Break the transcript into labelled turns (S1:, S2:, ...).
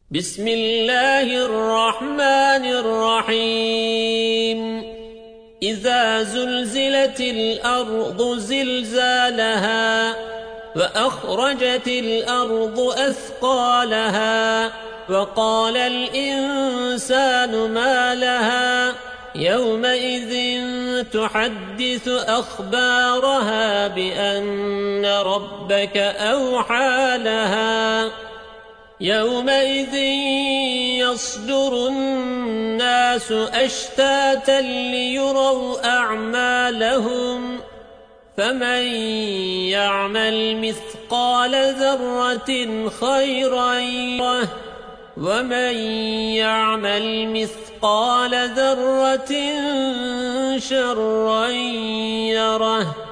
S1: بسم الله الرحمن الرحيم إذا زلزلت الأرض زلزالها وأخرجت الأرض أثقالها وقال الإنسان ما لها يومئذ تحدث أخبارها بأن ربك أوحى لها يومئذ يصدر الناس أشتاتا ليروا أعمالهم فمن يعمل مثقال ذرة خيرا يره ومن يعمل مثقال ذرة شرا يره